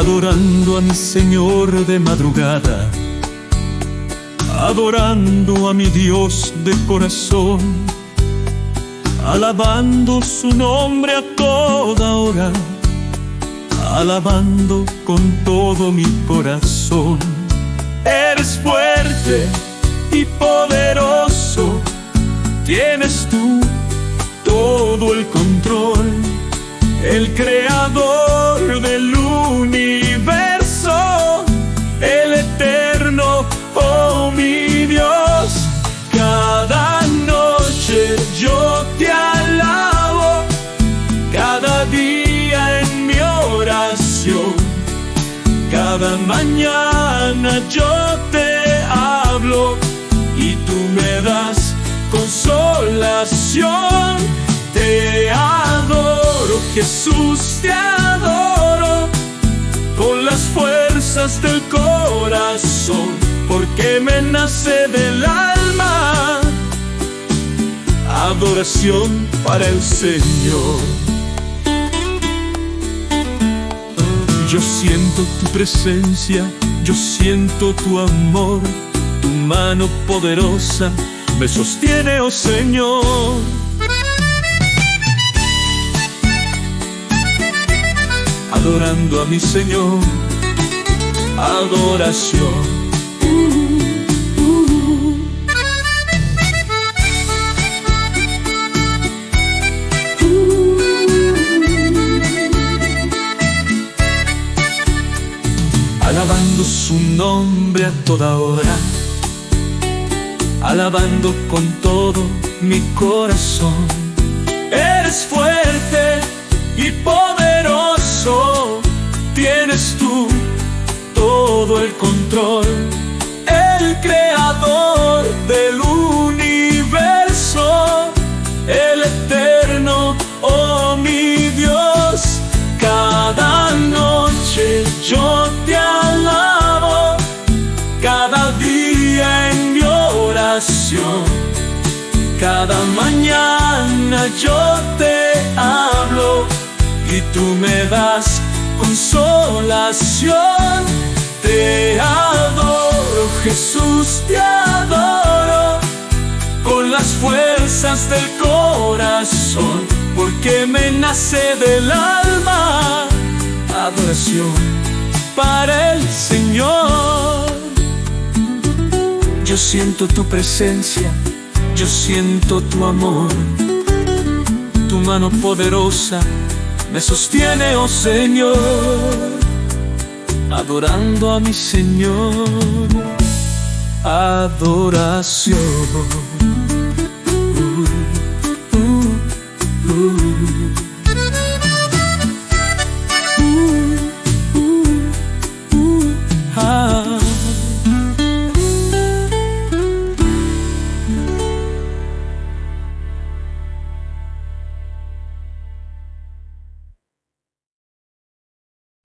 adorando a mi Señor de madrugada, adorando a mi Dios de corazón, alabando su nombre a toda hora, alabando con todo mi corazón. Eres fuerte y poderoso, tienes tú todo el control, el creador del universo, el eterno, oh mi Dios. Cada noche yo te alabo, cada día en mi oración, cada mañana yo te hablo y tú me das consolación. Te adoro, Jesús, te adoro, con las fuerzas del corazón, porque me nace del alma adoración para el Señor. Yo siento tu presencia, yo siento tu amor, tu mano poderosa me sostiene, oh Señor. Adorando a mi Señor, adoración. Alabando su nombre a toda hora, alabando con todo mi corazón. Eres fuerte y poderoso, tienes tú todo el control, el creador del universo, el eterno, oh mi Dios. Cada noche yo te alabo, cada día en mi oración, cada mañana yo te hablo y tú me das consolación. Te adoro, Jesús, te adoro, con las fuerzas del corazón, porque me nace del alma adoración para el Señor. Yo siento tu presencia, yo siento tu amor, tu mano poderosa me sostiene, oh Señor. Adorando a mi Señor, adoración.